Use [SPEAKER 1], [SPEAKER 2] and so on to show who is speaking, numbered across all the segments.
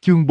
[SPEAKER 1] Chương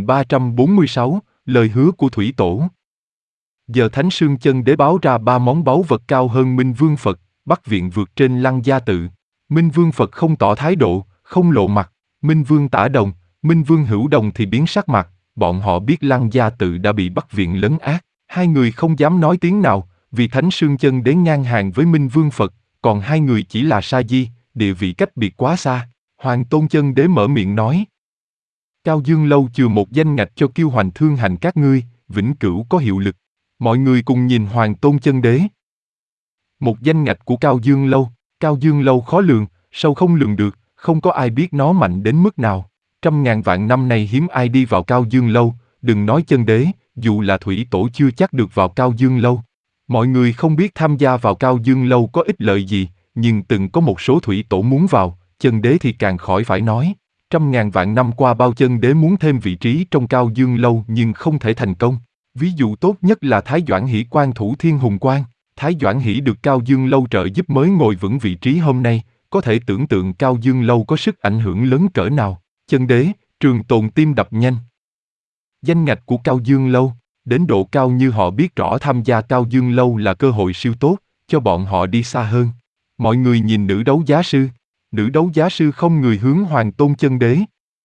[SPEAKER 1] 4346, lời hứa của Thủy Tổ. Giờ Thánh Sương Chân Đế báo ra 3 món báu vật cao hơn Minh Vương Phật, Bắc Viện vượt trên Lăng Gia Tự. Minh Vương Phật không tỏ thái độ, không lộ mặt. Minh Vương Tả Đồng, Minh Vương Hữu Đồng thì biến sắc mặt. Bọn họ biết Lăng Gia Tự đã bị Bắc Viện lấn át. Hai người không dám nói tiếng nào, vì Thánh Sương Chân Đế ngang hàng với Minh Vương Phật, còn hai người chỉ là sa di, địa vị cách biệt quá xa. Hoàng Tôn Chân Đế mở miệng nói: Cao Dương Lâu chừa một danh ngạch cho Kiêu Hoành thương hành các ngươi, vĩnh cửu có hiệu lực. Mọi người cùng nhìn Hoàng Tôn Chân Đế. Một danh ngạch của Cao Dương Lâu khó lường, sâu không lường được, không có ai biết nó mạnh đến mức nào. 100.000 vạn năm nay hiếm ai đi vào Cao Dương Lâu, đừng nói Chân Đế, dù là Thủy Tổ chưa chắc được vào Cao Dương Lâu. Mọi người không biết tham gia vào Cao Dương Lâu có ích lợi gì, nhưng từng có một số Thủy Tổ muốn vào, Chân Đế thì càng khỏi phải nói. 100.000 vạn năm qua bao Chân Đế muốn thêm vị trí trong Cao Dương Lâu nhưng không thể thành công. Ví dụ tốt nhất là Thái Doãn Hỷ quan thủ Thiên Hùng Quan. Thái Doãn Hỷ được Cao Dương Lâu trợ giúp mới ngồi vững vị trí hôm nay, có thể tưởng tượng Cao Dương Lâu có sức ảnh hưởng lớn cỡ nào. Chân Đế, Trường Tồn tim đập nhanh. Danh ngạch của Cao Dương Lâu, đến độ cao như họ biết rõ tham gia Cao Dương Lâu là cơ hội siêu tốt, cho bọn họ đi xa hơn. Mọi người nhìn nữ đấu giá sư. Nữ đấu giá sư không người hướng Hoàng Tôn Chân Đế.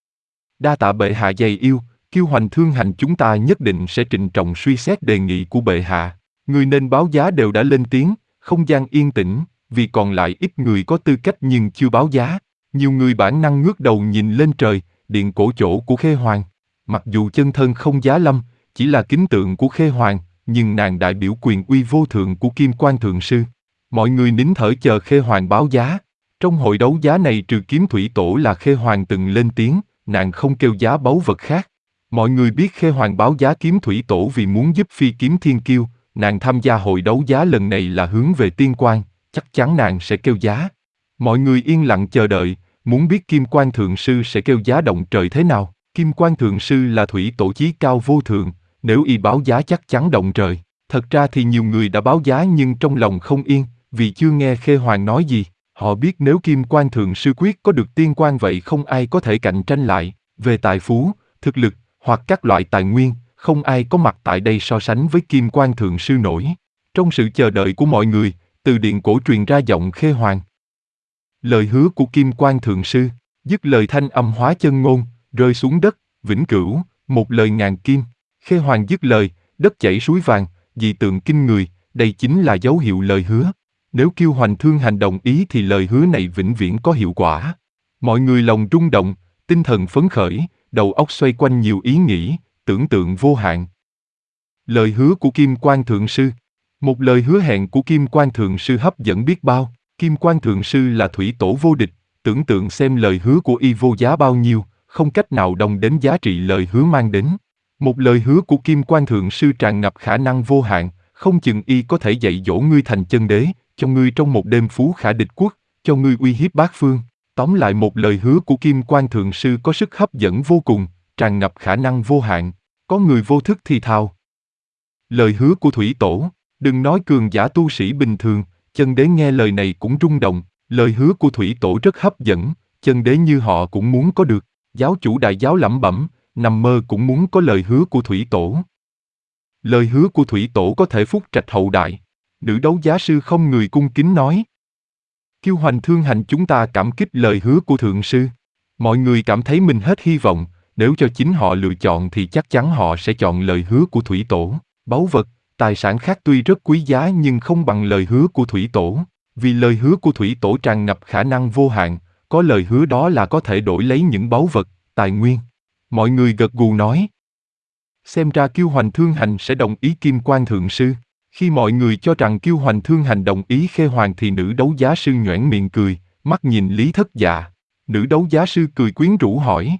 [SPEAKER 1] Đa tạ bệ hạ dày yêu, Kiêu Hoành thương hành chúng ta nhất định sẽ trịnh trọng suy xét đề nghị của bệ hạ. Người nên báo giá đều đã lên tiếng, không gian yên tĩnh, vì còn lại ít người có tư cách nhưng chưa báo giá. Nhiều người bản năng ngước đầu nhìn lên trời, điện cổ chỗ của Khê Hoàng. Mặc dù chân thân không giá lâm, chỉ là kính tượng của Khê Hoàng, nhưng nàng đại biểu quyền uy vô thượng của Kim Quan Thượng Sư. Mọi người nín thở chờ Khê Hoàng báo giá. Trong hội đấu giá này trừ Kiếm Thủy Tổ là Khê Hoàng từng lên tiếng, nàng không kêu giá báu vật khác. Mọi người biết Khê Hoàng báo giá Kiếm Thủy Tổ vì muốn giúp Phi Kiếm Thiên Kiêu, nàng tham gia hội đấu giá lần này là hướng về tiên quan, chắc chắn nàng sẽ kêu giá. Mọi người yên lặng chờ đợi, muốn biết Kim Quan Thượng Sư sẽ kêu giá động trời thế nào. Kim Quan Thượng Sư là Thủy Tổ chí cao vô thượng, nếu y báo giá chắc chắn động trời. Thật ra thì nhiều người đã báo giá nhưng trong lòng không yên, vì chưa nghe Khê Hoàng nói gì. Họ biết nếu Kim Quan Thượng Sư quyết có được tiên quan vậy không ai có thể cạnh tranh lại. Về tài phú, thực lực, hoặc các loại tài nguyên, không ai có mặt tại đây so sánh với Kim Quan Thượng Sư nổi. Trong sự chờ đợi của mọi người, từ điện cổ truyền ra giọng Khê Hoàng. Lời hứa của Kim Quan Thượng Sư, dứt lời thanh âm hóa chân ngôn, rơi xuống đất, vĩnh cửu, một lời ngàn kim. Khê Hoàng dứt lời, đất chảy suối vàng, dị tượng kinh người, đây chính là dấu hiệu lời hứa. Nếu Kiêu Hoành thương hành đồng ý thì lời hứa này vĩnh viễn có hiệu quả. Mọi người lòng rung động, tinh thần phấn khởi, đầu óc xoay quanh nhiều ý nghĩ, tưởng tượng vô hạn. Lời hứa của Kim Quan Thượng Sư. Một lời hứa hẹn của Kim Quan Thượng Sư hấp dẫn biết bao. Kim Quan Thượng Sư là Thủy Tổ vô địch, tưởng tượng xem lời hứa của y vô giá bao nhiêu, không cách nào đồng đến giá trị lời hứa mang đến. Một lời hứa của Kim Quan Thượng Sư tràn ngập khả năng vô hạn, không chừng y có thể dạy dỗ ngươi thành chân đế, cho ngươi trong một đêm phú khả địch quốc, cho ngươi uy hiếp bát phương. Tóm lại một lời hứa của Kim Quan Thượng Sư có sức hấp dẫn vô cùng, tràn ngập khả năng vô hạn. Có người vô thức thì thào. Lời hứa của Thủy Tổ, đừng nói cường giả tu sĩ bình thường, chân đế nghe lời này cũng rung động. Lời hứa của Thủy Tổ rất hấp dẫn, chân đế như họ cũng muốn có được. Giáo chủ đại giáo lẩm bẩm, nằm mơ cũng muốn có lời hứa của Thủy Tổ. Lời hứa của Thủy Tổ có thể phúc trạch hậu đại. Nữ đấu giá sư không người cung kính nói. Kiêu Hoành thương hành chúng ta cảm kích lời hứa của Thượng Sư. Mọi người cảm thấy mình hết hy vọng, nếu cho chính họ lựa chọn thì chắc chắn họ sẽ chọn lời hứa của Thủy Tổ. Báu vật, tài sản khác tuy rất quý giá nhưng không bằng lời hứa của Thủy Tổ. Vì lời hứa của Thủy Tổ tràn ngập khả năng vô hạn, có lời hứa đó là có thể đổi lấy những báu vật, tài nguyên. Mọi người gật gù nói. Xem ra Kiêu Hoành thương hành sẽ đồng ý Kim Quan Thượng Sư. Khi mọi người cho rằng Kiêu Hoành thương hành đồng ý Khê Hoàng thì nữ đấu giá sư nhoẻn miệng cười, mắt nhìn Lý Thất Dạ. Nữ đấu giá sư cười quyến rũ hỏi.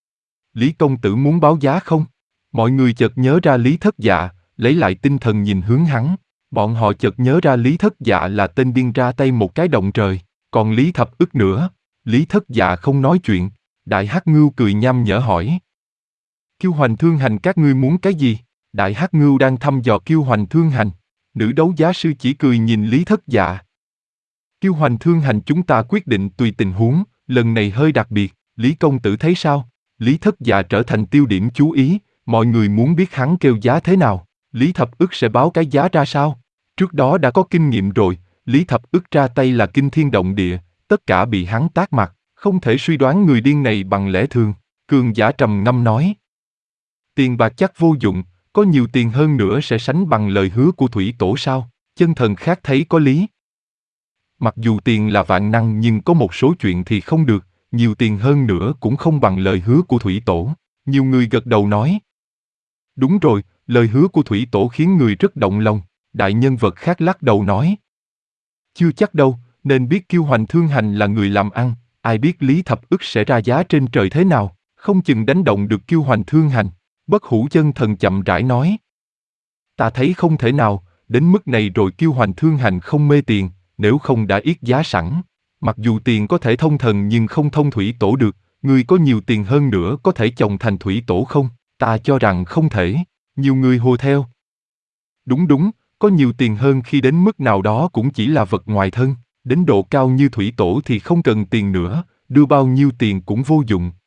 [SPEAKER 1] Lý công tử muốn báo giá không? Mọi người chợt nhớ ra Lý Thất Dạ, lấy lại tinh thần nhìn hướng hắn. Bọn họ chợt nhớ ra Lý Thất Dạ là tên điên ra tay một cái động trời, còn Lý Thập Ức nữa. Lý Thất Dạ không nói chuyện. Đại Hắc Ngưu cười nham nhở hỏi. Kiêu Hoành thương hành các ngươi muốn cái gì? Đại Hắc Ngưu đang thăm dò Kiêu Hoành thương hành. Nữ đấu giá sư chỉ cười nhìn Lý Thất Dạ. Kiêu Hoành thương hành chúng ta quyết định tùy tình huống, lần này hơi đặc biệt, Lý công tử thấy sao? Lý Thất Dạ trở thành tiêu điểm chú ý, mọi người muốn biết hắn kêu giá thế nào, Lý Thập Ức sẽ báo cái giá ra sao. Trước đó đã có kinh nghiệm rồi, Lý Thập Ức ra tay là kinh thiên động địa, tất cả bị hắn tát mặt, không thể suy đoán người điên này bằng lẽ thường. Cường giả trầm ngâm nói. Tiền bạc chắc vô dụng, có nhiều tiền hơn nữa sẽ sánh bằng lời hứa của thủy tổ sao? Chân thần khác thấy có lý. Mặc dù tiền là vạn năng nhưng có một số chuyện thì không được, nhiều tiền hơn nữa cũng không bằng lời hứa của thủy tổ. Nhiều người gật đầu nói. Đúng rồi, lời hứa của thủy tổ khiến người rất động lòng. Đại nhân vật khác lắc đầu nói. Chưa chắc đâu, nên biết Kiêu Hoành Thương Hành là người làm ăn, ai biết Lý Thập Ức sẽ ra giá trên trời thế nào, không chừng đánh động được Kiêu Hoành Thương Hành. Bất Hủ Chân Thần chậm rãi nói. Ta thấy không thể nào, đến mức này rồi Kiêu Hoành Thương Hành không mê tiền, nếu không đã yết giá sẵn. Mặc dù tiền có thể thông thần nhưng không thông thủy tổ được, người có nhiều tiền hơn nữa có thể chồng thành thủy tổ không? Ta cho rằng không thể. Nhiều người hô theo. Đúng, có nhiều tiền hơn khi đến mức nào đó cũng chỉ là vật ngoài thân, đến độ cao như thủy tổ thì không cần tiền nữa, đưa bao nhiêu tiền cũng vô dụng.